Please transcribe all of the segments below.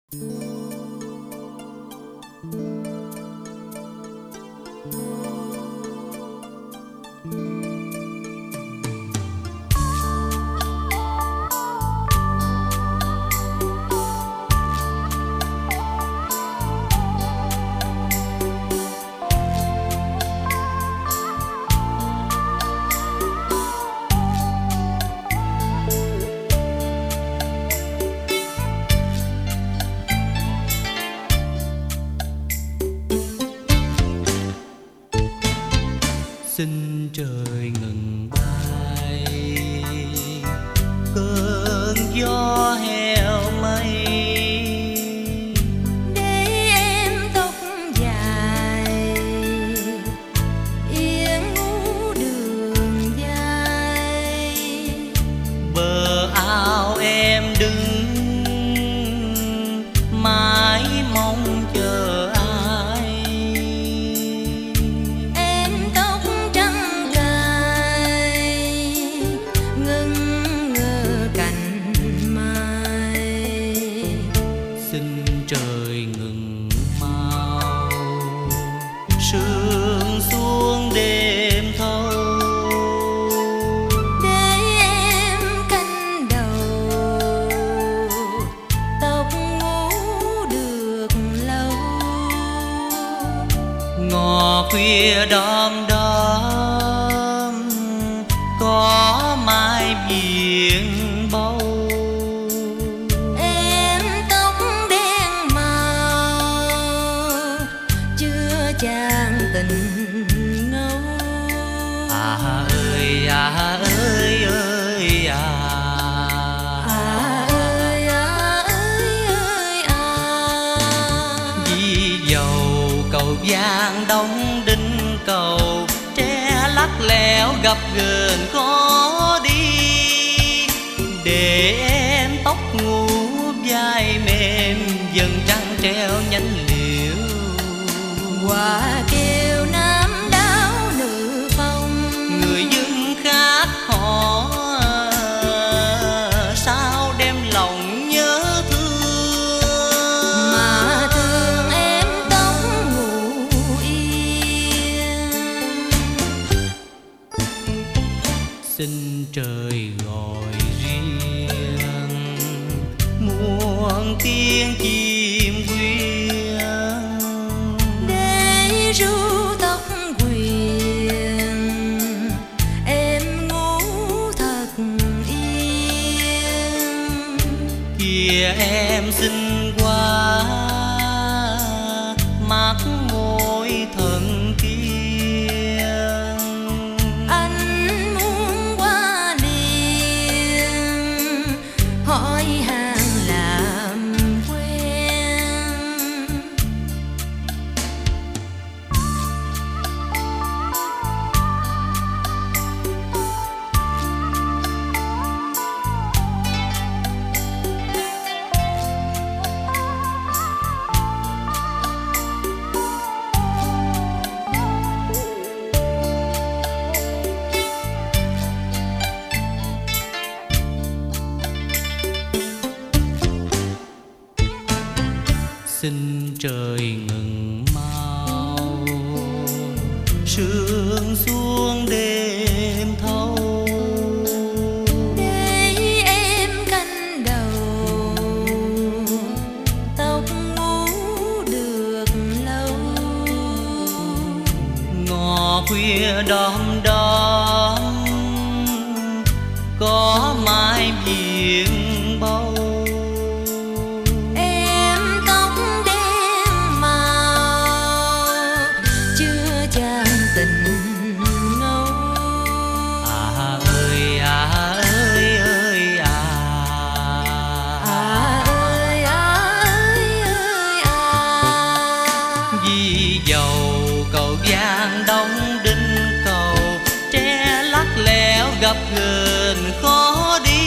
Xin trời ngừng bay, cơn gió heo mây, để em tóc dài yên ngủ đường dài. bờ ao em đứng mãi mong chờ ai. Em tóc trắng cài ngưng ngơ cành mai. Xin trời ngừng mau, sương xuống đêm thâu, Để em canh đầu tóc ngủ được lâu. ngò khuya đom đóm có mai viền bầu. Em tóc đen màu chưa chan tình ngâu. À ơi à ơi ơi à, À ơi à ơi ơi à. vì dầu cầu vàng đông đinh cầu, tre lắc lẻo gập ghềnh khó đi. Để em tóc ngủ vai mềm, dần trăng treo nhánh liễu. Hoa kêu nam đáo nữ phong, Người dân khác họ sao đem lòng nhớ thương, mà thương em tóc ngủ yên. xin trời gọi riêng muôn tiếng chim quyên, Để ru tóc quyền em ngủ thật yên. kìa em xinh quá mắt môi thần kia. Anh muốn qua liền hỏi hàng làm quen. Xin trời ngừng mau, sương xuống đêm thâu, Để em canh đầu tóc ngủ được lâu. ngò khuya đom đóm có mai viền bầu. Em tóc đen màu chưa chan tình ngâu. À ơi à ơi ơi à, À ơi à ơi ơi à. vì dầu cầu vàng đông đinh cầu, tre lắc lẻo gập ghềnh khó đi.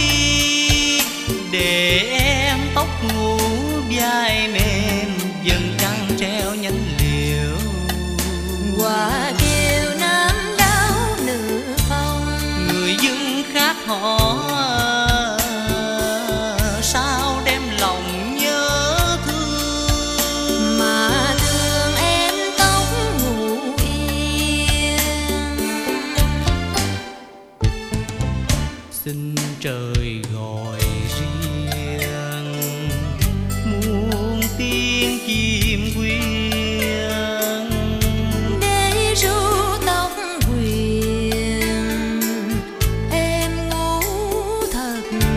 Để em tóc ngủ vai mềm, dần trăng treo nhánh liễu. Hoa kêu nam đáo nữ phong, Người dân khác họ sao đem lòng nhớ thương, trời gọi riêng, muôn tiếng chim quyên để ru tóc quyền em ngủ thật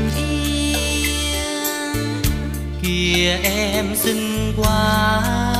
yên. kìa em xinh quá,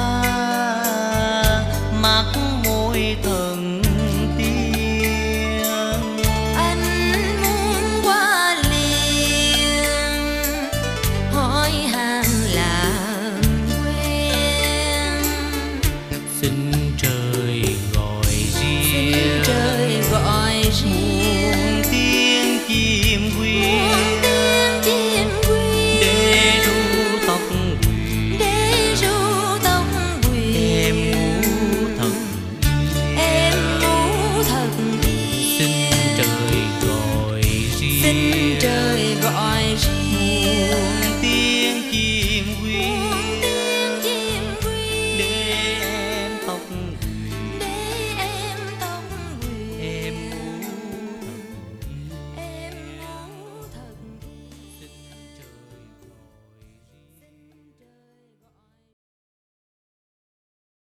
mắt môi thần tiên, Anh muốn qua liền hỏi hàng làm quen. xin trời gọi Xin riêng, trời gọi riêng muôn tiếng chim muôn quyên tiếng chim quyên để ru tóc quyền để ru tóc em quyền ngủ thật em ngủ thật xin yên. trời gọi Xin riêng. trời